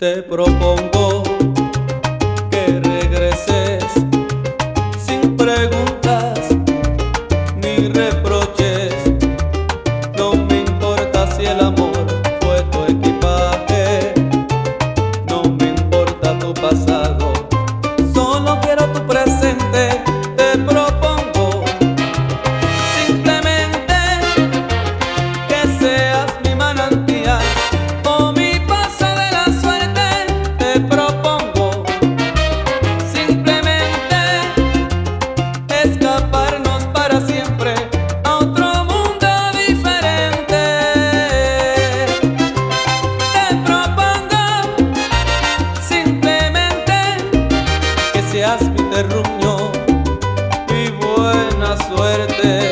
Te propongo que regreses sin preguntas ni reproches. No me importa si el amor fue tu equipaje, no me importa tu pasado, solo quiero tu presente. Te propongo simplemente que seas mi manantial o mi paso de la suerte. Te propongo simplemente escaparnos para siempre a otro mundo diferente. Te propongo simplemente que seas mi terruño, mi buena suerte.